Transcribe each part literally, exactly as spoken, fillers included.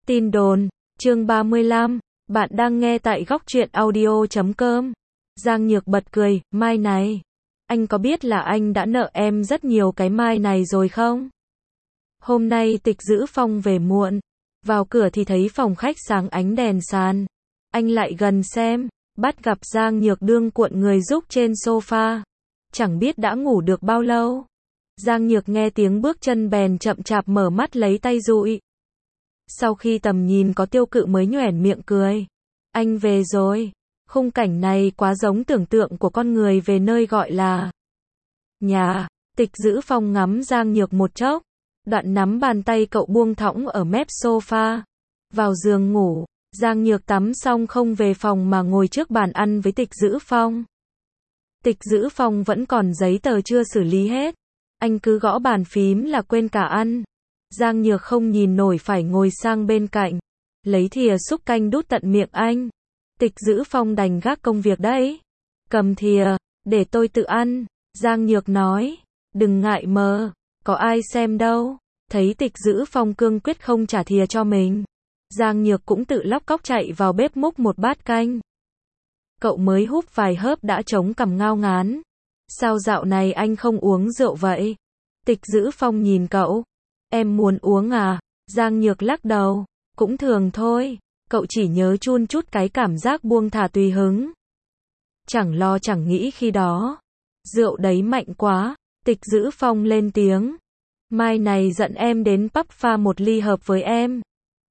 Tin đồn, chương ba mươi lăm, bạn đang nghe tại góc truyện audio chấm com. Giang Nhược bật cười, mai này, anh có biết là anh đã nợ em rất nhiều cái mai này rồi không? Hôm nay Tịch Dữ Phong về muộn, vào cửa thì thấy phòng khách sáng ánh đèn sàn. Anh lại gần xem, bắt gặp Giang Nhược đương cuộn người rúc trên sofa. Chẳng biết đã ngủ được bao lâu. Giang Nhược nghe tiếng bước chân bèn chậm chạp mở mắt lấy tay dụi. Sau khi tầm nhìn có tiêu cự mới nhoẻn miệng cười. Anh về rồi. Khung cảnh này quá giống tưởng tượng của con người về nơi gọi là nhà. Tịch Dữ Phong ngắm Giang Nhược một chốc. Đoạn nắm bàn tay cậu buông thõng ở mép sofa. Vào giường ngủ. Giang Nhược tắm xong không về phòng mà ngồi trước bàn ăn với Tịch Dữ Phong. Tịch Dữ Phong vẫn còn giấy tờ chưa xử lý hết. Anh cứ gõ bàn phím là quên cả ăn. Giang Nhược không nhìn nổi phải ngồi sang bên cạnh. Lấy thìa xúc canh đút tận miệng anh. Tịch Dữ Phong đành gác công việc đấy. Cầm thìa, để tôi tự ăn. Giang Nhược nói. Đừng ngại mờ, có ai xem đâu. Thấy Tịch Dữ Phong cương quyết không trả thìa cho mình. Giang Nhược cũng tự lóc cóc chạy vào bếp múc một bát canh. Cậu mới húp vài hớp đã chống cằm ngao ngán. Sao dạo này anh không uống rượu vậy? Tịch Dữ Phong nhìn cậu. Em muốn uống à? Giang Nhược lắc đầu. Cũng thường thôi. Cậu chỉ nhớ chun chút cái cảm giác buông thả tùy hứng. Chẳng lo chẳng nghĩ khi đó. Rượu đấy mạnh quá. Tịch Dữ Phong lên tiếng. Mai này giận em đến pub pha một ly hợp với em.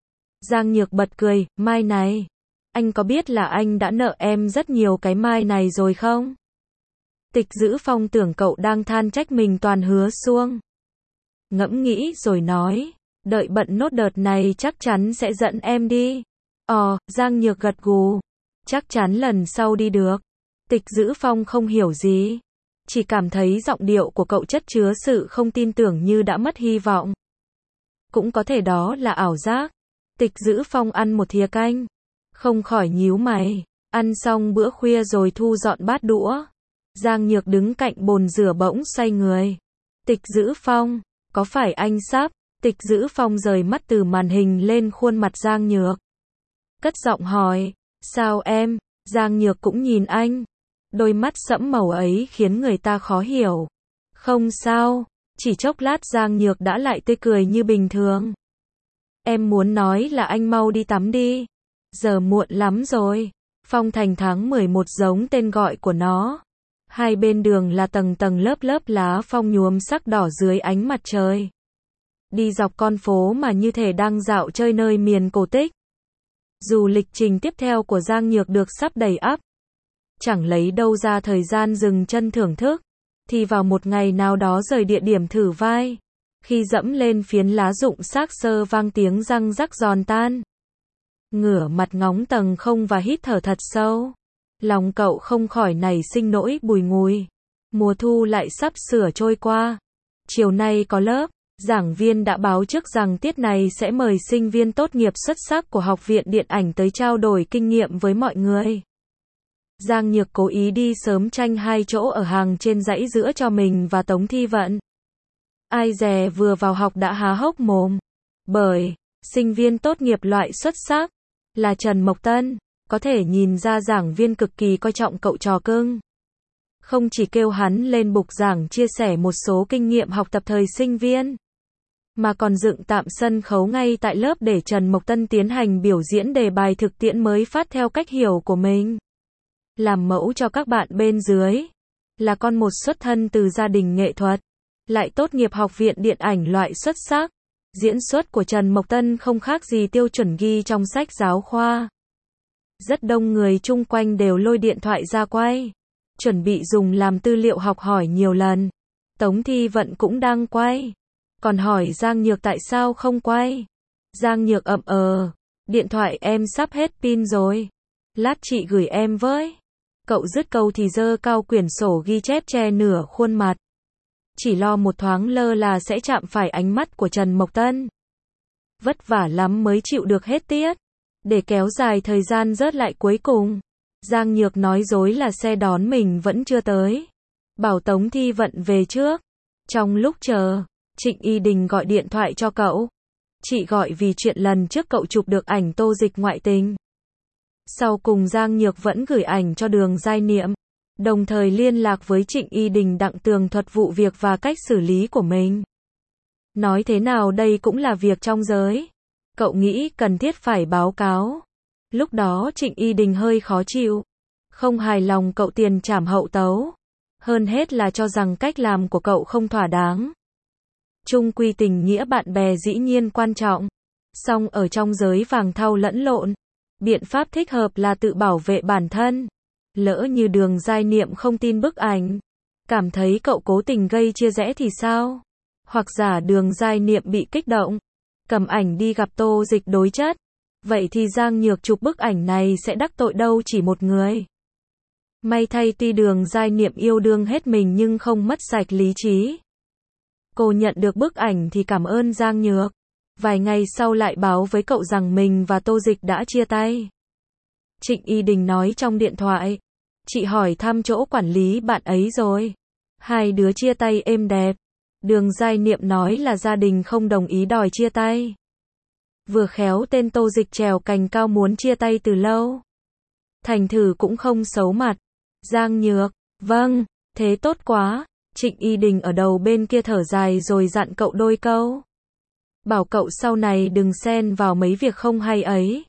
Giang Nhược bật cười. Mai này, anh có biết là anh đã nợ em rất nhiều cái mai này rồi không? Tịch Dữ Phong tưởng cậu đang than trách mình toàn hứa suông. Ngẫm nghĩ rồi nói, đợi bận nốt đợt này chắc chắn sẽ dẫn em đi. Ồ, Giang Nhược gật gù. Chắc chắn lần sau đi được. Tịch Dữ Phong không hiểu gì. Chỉ cảm thấy giọng điệu của cậu chất chứa sự không tin tưởng như đã mất hy vọng. Cũng có thể đó là ảo giác. Tịch Dữ Phong ăn một thìa canh. Không khỏi nhíu mày. Ăn xong bữa khuya rồi thu dọn bát đũa. Giang Nhược đứng cạnh bồn rửa bỗng xoay người. Tịch Dữ Phong, có phải anh sắp? Tịch Dữ Phong rời mắt từ màn hình lên khuôn mặt Giang Nhược. Cất giọng hỏi, sao em? Giang Nhược cũng nhìn anh. Đôi mắt sẫm màu ấy khiến người ta khó hiểu. Không sao, chỉ chốc lát Giang Nhược đã lại tươi cười như bình thường. Em muốn nói là anh mau đi tắm đi. Giờ muộn lắm rồi. Phong Thành tháng mười một giống tên gọi của nó. Hai bên đường là tầng tầng lớp lớp lá phong nhuốm sắc đỏ dưới ánh mặt trời. Đi dọc con phố mà như thể đang dạo chơi nơi miền cổ tích. Dù lịch trình tiếp theo của Giang Nhược được sắp đầy ắp, chẳng lấy đâu ra thời gian dừng chân thưởng thức, thì vào một ngày nào đó rời địa điểm thử vai, khi dẫm lên phiến lá rụng xác xơ vang tiếng răng rắc giòn tan. Ngửa mặt ngóng tầng không và hít thở thật sâu. Lòng cậu không khỏi nảy sinh nỗi bùi ngùi. Mùa thu lại sắp sửa trôi qua. Chiều nay có lớp, giảng viên đã báo trước rằng tiết này sẽ mời sinh viên tốt nghiệp xuất sắc của Học viện Điện ảnh tới trao đổi kinh nghiệm với mọi người. Giang Nhược cố ý đi sớm tranh hai chỗ ở hàng trên dãy giữa cho mình và Tống Thi Vận. Ai dè vừa vào học đã há hốc mồm. Bởi, sinh viên tốt nghiệp loại xuất sắc là Trần Mộc Tân. Có thể nhìn ra giảng viên cực kỳ coi trọng cậu trò cưng. Không chỉ kêu hắn lên bục giảng chia sẻ một số kinh nghiệm học tập thời sinh viên, mà còn dựng tạm sân khấu ngay tại lớp để Trần Mộc Tân tiến hành biểu diễn đề bài thực tiễn mới phát theo cách hiểu của mình. Làm mẫu cho các bạn bên dưới. Là con một xuất thân từ gia đình nghệ thuật. Lại tốt nghiệp Học viện Điện ảnh loại xuất sắc. Diễn xuất của Trần Mộc Tân không khác gì tiêu chuẩn ghi trong sách giáo khoa. Rất đông người chung quanh đều lôi điện thoại ra quay. Chuẩn bị dùng làm tư liệu học hỏi nhiều lần. Tống Thi Vận cũng đang quay. Còn hỏi Giang Nhược tại sao không quay. Giang Nhược ậm ờ. Điện thoại em sắp hết pin rồi. Lát chị gửi em với. Cậu dứt câu thì giơ cao quyển sổ ghi chép che nửa khuôn mặt. Chỉ lo một thoáng lơ là sẽ chạm phải ánh mắt của Trần Mộc Tân. Vất vả lắm mới chịu được hết tiết. Để kéo dài thời gian rớt lại cuối cùng. Giang Nhược nói dối là xe đón mình vẫn chưa tới. Bảo Tống Thi Vận về trước. Trong lúc chờ, Trịnh Y Đình gọi điện thoại cho cậu. Chị gọi vì chuyện lần trước cậu chụp được ảnh Tô Dịch ngoại tình. Sau cùng Giang Nhược vẫn gửi ảnh cho Đường Giai Niệm, đồng thời liên lạc với Trịnh Y Đình đặng tường thuật vụ việc và cách xử lý của mình. Nói thế nào đây cũng là việc trong giới. Cậu nghĩ cần thiết phải báo cáo. Lúc đó Trịnh Y Đình hơi khó chịu. Không hài lòng cậu tiền trảm hậu tấu. Hơn hết là cho rằng cách làm của cậu không thỏa đáng. Chung quy tình nghĩa bạn bè dĩ nhiên quan trọng. Song ở trong giới vàng thau lẫn lộn, biện pháp thích hợp là tự bảo vệ bản thân. Lỡ như Đường Giai Niệm không tin bức ảnh, cảm thấy cậu cố tình gây chia rẽ thì sao? Hoặc giả Đường Giai Niệm bị kích động, cầm ảnh đi gặp Tô Dịch đối chất. Vậy thì Giang Nhược chụp bức ảnh này sẽ đắc tội đâu chỉ một người. May thay tuy Đường Giai Niệm yêu đương hết mình nhưng không mất sạch lý trí. Cô nhận được bức ảnh thì cảm ơn Giang Nhược. Vài ngày sau lại báo với cậu rằng mình và Tô Dịch đã chia tay. Trịnh Y Đình nói trong điện thoại. Chị hỏi thăm chỗ quản lý bạn ấy rồi. Hai đứa chia tay êm đẹp. Đường Giai Niệm nói là gia đình không đồng ý đòi chia tay. Vừa khéo tên Tô Dịch trèo cành cao muốn chia tay từ lâu. Thành thử cũng không xấu mặt. Giang Nhược, vâng, thế tốt quá. Trịnh Y Đình ở đầu bên kia thở dài rồi dặn cậu đôi câu. Bảo cậu sau này đừng xen vào mấy việc không hay ấy.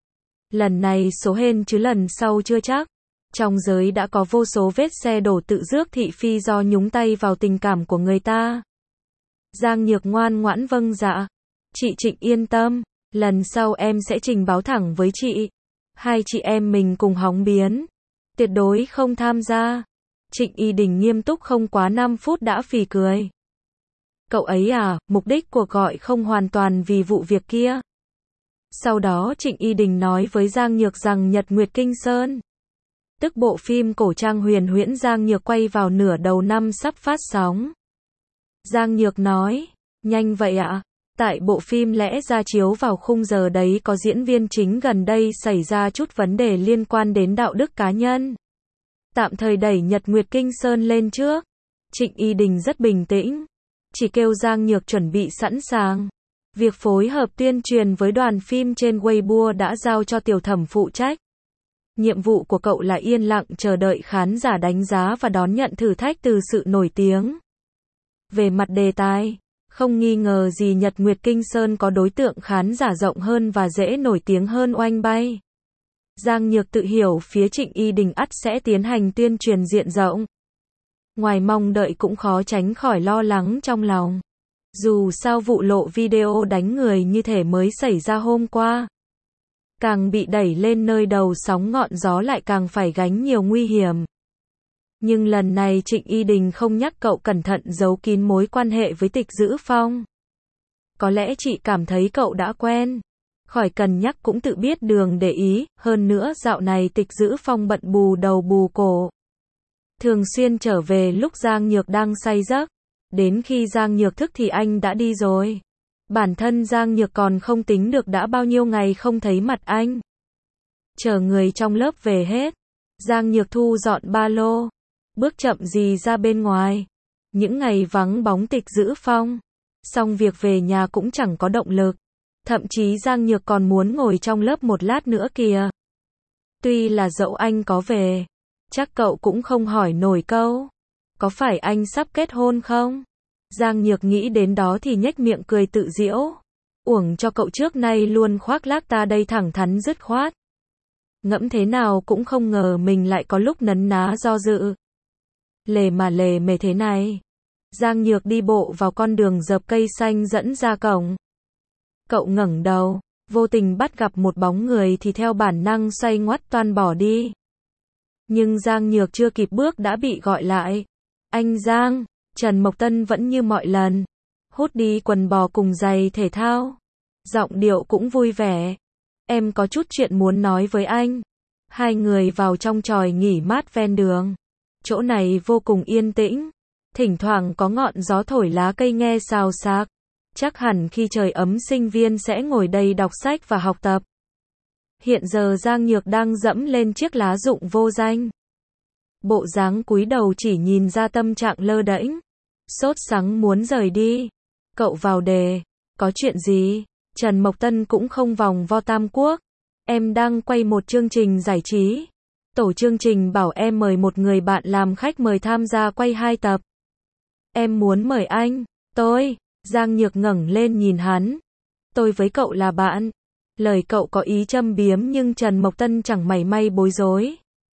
Lần này số hên chứ lần sau chưa chắc. Trong giới đã có vô số vết xe đổ tự rước thị phi do nhúng tay vào tình cảm của người ta. Giang Nhược ngoan ngoãn vâng dạ. Chị Trịnh yên tâm, lần sau em sẽ trình báo thẳng với chị. Hai chị em mình cùng hóng biến. Tuyệt đối không tham gia. Trịnh Y Đình nghiêm túc không quá năm phút đã phì cười. Cậu ấy à, mục đích cuộc gọi không hoàn toàn vì vụ việc kia. Sau đó Trịnh Y Đình nói với Giang Nhược rằng Nhật Nguyệt Kinh Sơn, tức bộ phim cổ trang huyền huyễn Giang Nhược quay vào nửa đầu năm sắp phát sóng. Giang Nhược nói, nhanh vậy ạ? Tại bộ phim lẽ ra chiếu vào khung giờ đấy có diễn viên chính gần đây xảy ra chút vấn đề liên quan đến đạo đức cá nhân. Tạm thời đẩy Nhật Nguyệt Kinh Sơn lên trước. Trịnh Y Đình rất bình tĩnh. Chỉ kêu Giang Nhược chuẩn bị sẵn sàng. Việc phối hợp tuyên truyền với đoàn phim trên Weibo đã giao cho Tiểu Thẩm phụ trách. Nhiệm vụ của cậu là yên lặng chờ đợi khán giả đánh giá và đón nhận thử thách từ sự nổi tiếng. Về mặt đề tài, không nghi ngờ gì Nhật Nguyệt Kinh Sơn có đối tượng khán giả rộng hơn và dễ nổi tiếng hơn Oanh Bay. Giang Nhược tự hiểu phía Trịnh Y Đình ắt sẽ tiến hành tuyên truyền diện rộng. Ngoài mong đợi cũng khó tránh khỏi lo lắng trong lòng. Dù sao vụ lộ video đánh người như thể mới xảy ra hôm qua. Càng bị đẩy lên nơi đầu sóng ngọn gió lại càng phải gánh nhiều nguy hiểm. Nhưng lần này Trịnh Y Đình không nhắc cậu cẩn thận giấu kín mối quan hệ với Tịch Dữ Phong. Có lẽ chị cảm thấy cậu đã quen. Khỏi cần nhắc cũng tự biết đường để ý, hơn nữa dạo này Tịch Dữ Phong bận bù đầu bù cổ. Thường xuyên trở về lúc Giang Nhược đang say giấc. Đến khi Giang Nhược thức thì anh đã đi rồi. Bản thân Giang Nhược còn không tính được đã bao nhiêu ngày không thấy mặt anh. Chờ người trong lớp về hết. Giang Nhược thu dọn ba lô. Bước chậm gì ra bên ngoài. Những ngày vắng bóng Tịch Dữ Phong. Xong việc về nhà cũng chẳng có động lực. Thậm chí Giang Nhược còn muốn ngồi trong lớp một lát nữa kìa. Tuy là dẫu anh có về, chắc cậu cũng không hỏi nổi câu. Có phải anh sắp kết hôn không? Giang Nhược nghĩ đến đó thì nhếch miệng cười tự giễu. Uổng cho cậu trước nay luôn khoác lác ta đây thẳng thắn dứt khoát. Ngẫm thế nào cũng không ngờ mình lại có lúc nấn ná do dự. Lề mà lề mề thế này. Giang Nhược đi bộ vào con đường dợp cây xanh dẫn ra cổng. Cậu ngẩng đầu, vô tình bắt gặp một bóng người thì theo bản năng xoay ngoắt toan bỏ đi. Nhưng Giang Nhược chưa kịp bước đã bị gọi lại. Anh Giang, Trần Mộc Tân vẫn như mọi lần. Hút đi quần bò cùng giày thể thao. Giọng điệu cũng vui vẻ. Em có chút chuyện muốn nói với anh. Hai người vào trong chòi nghỉ mát ven đường. Chỗ này vô cùng yên tĩnh. Thỉnh thoảng có ngọn gió thổi lá cây nghe xào xạc. Chắc hẳn khi trời ấm sinh viên sẽ ngồi đây đọc sách và học tập. Hiện giờ Giang Nhược đang dẫm lên chiếc lá rụng vô danh. Bộ dáng cúi đầu chỉ nhìn ra tâm trạng lơ đễnh. Sốt sắng muốn rời đi. Cậu vào đề. Có chuyện gì? Trần Mộc Tân cũng không vòng vo Tam Quốc. Em đang quay một chương trình giải trí. Tổ chương trình bảo em mời một người bạn làm khách mời tham gia quay hai tập. Em muốn mời anh. Tôi. Giang Nhược ngẩng lên nhìn hắn. Tôi với cậu là bạn. Lời cậu có ý châm biếm nhưng Trần Mộc Tân chẳng mảy may bối rối.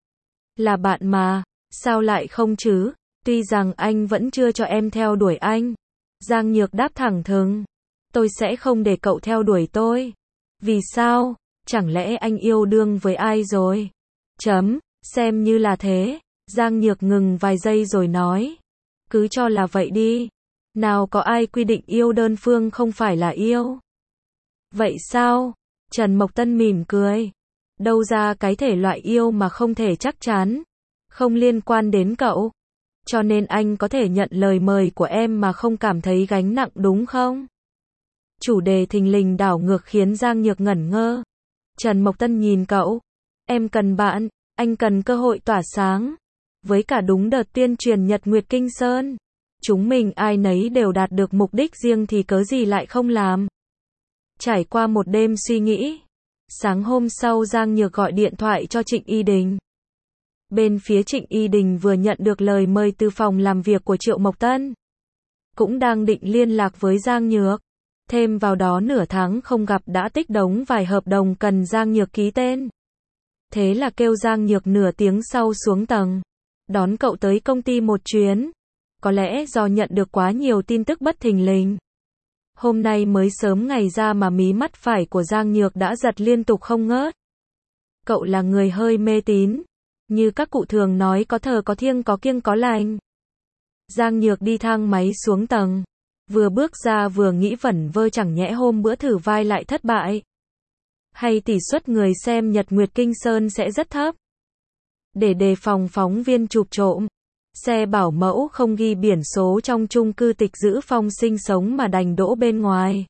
Là bạn mà. Sao lại không chứ? Tuy rằng anh vẫn chưa cho em theo đuổi anh. Giang Nhược đáp thẳng thừng. Tôi sẽ không để cậu theo đuổi tôi. Vì sao? Chẳng lẽ anh yêu đương với ai rồi? Chấm, xem như là thế. Giang Nhược ngừng vài giây rồi nói. Cứ cho là vậy đi. Nào có ai quy định yêu đơn phương không phải là yêu. Vậy sao? Trần Mộc Tân mỉm cười. Đâu ra cái thể loại yêu mà không thể chắc chắn. Không liên quan đến cậu. Cho nên anh có thể nhận lời mời của em mà không cảm thấy gánh nặng đúng không? Chủ đề thình lình đảo ngược khiến Giang Nhược ngẩn ngơ. Trần Mộc Tân nhìn cậu. Em cần bạn, anh cần cơ hội tỏa sáng. Với cả đúng đợt tuyên truyền Nhật Nguyệt Kinh Sơn. Chúng mình ai nấy đều đạt được mục đích riêng thì cớ gì lại không làm. Trải qua một đêm suy nghĩ. Sáng hôm sau Giang Nhược gọi điện thoại cho Trịnh Y Đình. Bên phía Trịnh Y Đình vừa nhận được lời mời từ phòng làm việc của Triệu Mộc Tân. Cũng đang định liên lạc với Giang Nhược. Thêm vào đó nửa tháng không gặp đã tích đống vài hợp đồng cần Giang Nhược ký tên. Thế là kêu Giang Nhược nửa tiếng sau xuống tầng. Đón cậu tới công ty một chuyến. Có lẽ do nhận được quá nhiều tin tức bất thình lình. Hôm nay mới sớm ngày ra mà mí mắt phải của Giang Nhược đã giật liên tục không ngớt. Cậu là người hơi mê tín. Như các cụ thường nói có thờ có thiêng có kiêng có lành. Giang Nhược đi thang máy xuống tầng. Vừa bước ra vừa nghĩ vẩn vơ chẳng nhẽ hôm bữa thử vai lại thất bại. Hay tỷ suất người xem Nhật Nguyệt Kinh Sơn sẽ rất thấp. Để đề phòng phóng viên chụp trộm. Xe bảo mẫu không ghi biển số trong chung cư Tịch Dữ Phong sinh sống mà đành đỗ bên ngoài.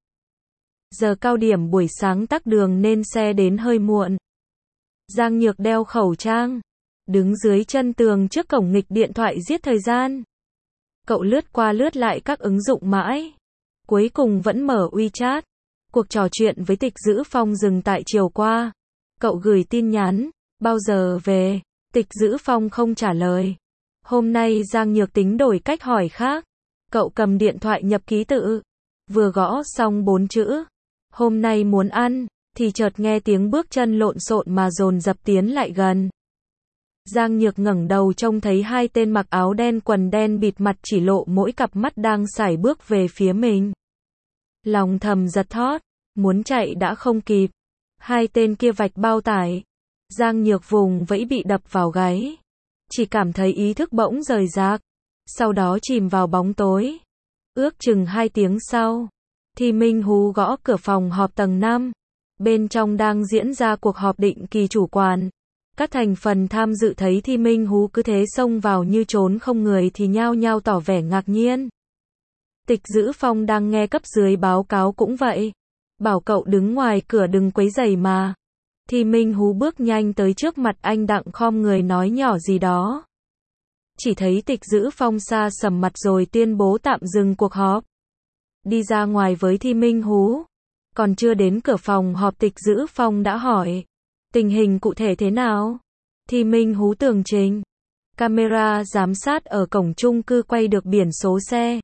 Giờ cao điểm buổi sáng tắc đường nên xe đến hơi muộn. Giang Nhược đeo khẩu trang. Đứng dưới chân tường trước cổng nghịch điện thoại giết thời gian. Cậu lướt qua lướt lại các ứng dụng mãi. Cuối cùng vẫn mở WeChat. Cuộc trò chuyện với Tịch Dữ Phong dừng tại chiều qua. Cậu gửi tin nhắn. Bao giờ về? Tịch Dữ Phong không trả lời. Hôm nay Giang Nhược tính đổi cách hỏi khác. Cậu cầm điện thoại nhập ký tự. Vừa gõ xong bốn chữ. Hôm nay muốn ăn. Thì chợt nghe tiếng bước chân lộn xộn mà dồn dập tiến lại gần. Giang Nhược ngẩng đầu trông thấy hai tên mặc áo đen quần đen bịt mặt chỉ lộ mỗi cặp mắt đang sải bước về phía mình. Lòng thầm giật thót, muốn chạy đã không kịp. Hai tên kia vạch bao tải. Giang Nhược vùng vẫy bị đập vào gáy. Chỉ cảm thấy ý thức bỗng rời rạc. Sau đó chìm vào bóng tối. Ước chừng hai tiếng sau. Thì Minh Hú gõ cửa phòng họp tầng năm. Bên trong đang diễn ra cuộc họp định kỳ chủ quản. Các thành phần tham dự thấy Thi Minh Hú cứ thế xông vào như trốn không người thì nhao nhao tỏ vẻ ngạc nhiên. Tịch Dữ Phong đang nghe cấp dưới báo cáo cũng vậy. Bảo cậu đứng ngoài cửa đừng quấy rầy mà. Thi Minh Hú bước nhanh tới trước mặt anh đặng khom người nói nhỏ gì đó. Chỉ thấy Tịch Dữ Phong xa sầm mặt rồi tuyên bố tạm dừng cuộc họp. Đi ra ngoài với Thi Minh Hú. Còn chưa đến cửa phòng họp Tịch Dữ Phong đã hỏi. Tình hình cụ thể thế nào? Thi Minh Hú tường trình. Camera giám sát ở cổng chung cư quay được biển số xe.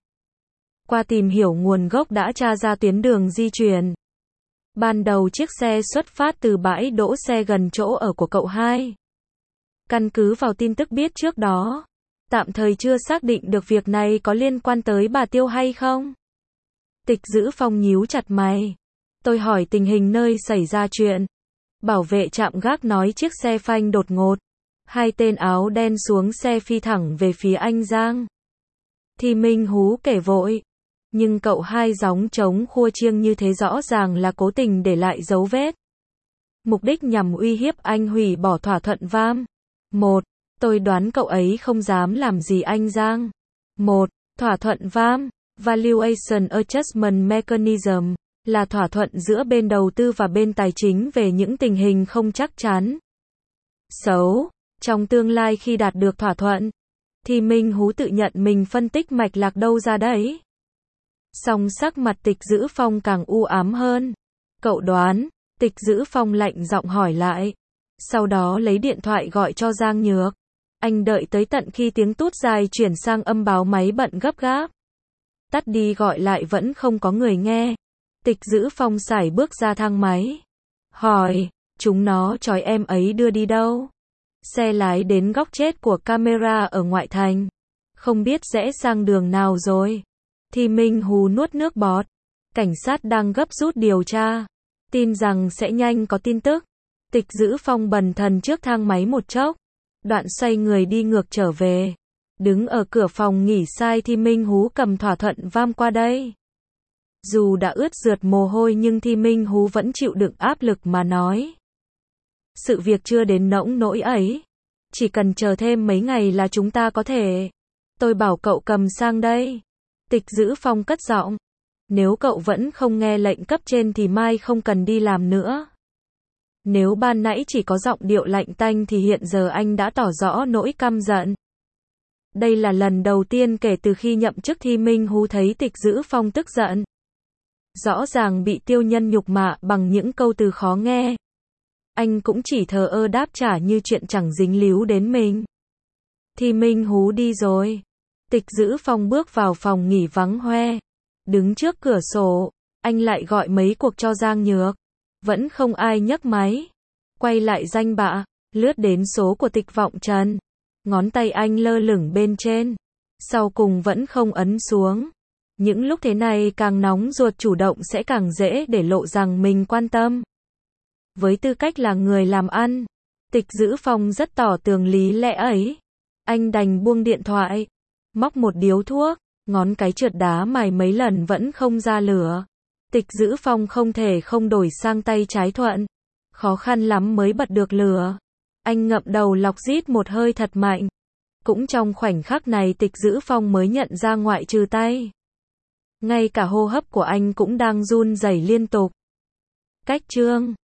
Qua tìm hiểu nguồn gốc đã tra ra tuyến đường di chuyển. Ban đầu chiếc xe xuất phát từ bãi đỗ xe gần chỗ ở của cậu hai. Căn cứ vào tin tức biết trước đó, tạm thời chưa xác định được việc này có liên quan tới bà Tiêu hay không. Tịch Dữ Phong nhíu chặt mày. Tôi hỏi tình hình nơi xảy ra chuyện. Bảo vệ trạm gác nói chiếc xe phanh đột ngột. Hai tên áo đen xuống xe phi thẳng về phía anh Giang. Thì Minh Hú kể vội. Nhưng cậu hai gióng trống khua chiêng như thế rõ ràng là cố tình để lại dấu vết. Mục đích nhằm uy hiếp anh hủy bỏ thỏa thuận vam. Một. Tôi đoán cậu ấy không dám làm gì anh Giang. Một. Thỏa thuận vam. Valuation Adjustment Mechanism. Là thỏa thuận giữa bên đầu tư và bên tài chính về những tình hình không chắc chắn. Xấu. Trong tương lai khi đạt được thỏa thuận. Thì Minh Hú tự nhận mình phân tích mạch lạc đâu ra đấy. Song sắc mặt Tịch Dữ Phong càng u ám hơn. Cậu đoán, Tịch Dữ Phong lạnh giọng hỏi lại. Sau đó lấy điện thoại gọi cho Giang Nhược. Anh đợi tới tận khi tiếng tút dài chuyển sang âm báo máy bận gấp gáp. Tắt đi gọi lại vẫn không có người nghe. Tịch Dữ Phong sải bước ra thang máy. Hỏi, chúng nó trói em ấy đưa đi đâu? Xe lái đến góc chết của camera ở ngoại thành. Không biết rẽ sang đường nào rồi. Thì Minh Hú nuốt nước bọt. Cảnh sát đang gấp rút điều tra. Tin rằng sẽ nhanh có tin tức. Tịch Dữ Phong bần thần trước thang máy một chốc. Đoạn xoay người đi ngược trở về. Đứng ở cửa phòng nghỉ sai thì Minh Hú cầm thỏa thuận vam qua đây. Dù đã ướt rượt mồ hôi nhưng Thi Minh Hú vẫn chịu đựng áp lực mà nói. Sự việc chưa đến nỗi nỗi ấy. Chỉ cần chờ thêm mấy ngày là chúng ta có thể. Tôi bảo cậu cầm sang đây. Tịch Dữ Phong cất giọng. Nếu cậu vẫn không nghe lệnh cấp trên thì mai không cần đi làm nữa. Nếu ban nãy chỉ có giọng điệu lạnh tanh thì hiện giờ anh đã tỏ rõ nỗi căm giận. Đây là lần đầu tiên kể từ khi nhậm chức Thi Minh Hú thấy Tịch Dữ Phong tức giận. Rõ ràng bị Tiêu Nhân nhục mạ bằng những câu từ khó nghe. Anh cũng chỉ thờ ơ đáp trả như chuyện chẳng dính líu đến mình. Thi Minh Hú đi rồi. Tịch Dữ Phong bước vào phòng nghỉ vắng hoe. Đứng trước cửa sổ, anh lại gọi mấy cuộc cho Giang Nhược. Vẫn không ai nhấc máy. Quay lại danh bạ, lướt đến số của Tịch Vọng Trần. Ngón tay anh lơ lửng bên trên. Sau cùng vẫn không ấn xuống. Những lúc thế này càng nóng ruột chủ động sẽ càng dễ để lộ rằng mình quan tâm. Với tư cách là người làm ăn, Tịch Dữ Phong rất tỏ tường lý lẽ ấy. Anh đành buông điện thoại, móc một điếu thuốc, ngón cái trượt đá mài mấy lần vẫn không ra lửa. Tịch Dữ Phong không thể không đổi sang tay trái thuận. Khó khăn lắm mới bật được lửa. Anh ngậm đầu lọc rít một hơi thật mạnh. Cũng trong khoảnh khắc này Tịch Dữ Phong mới nhận ra ngoại trừ tay. Ngay cả hô hấp của anh cũng đang run rẩy liên tục. Cách chương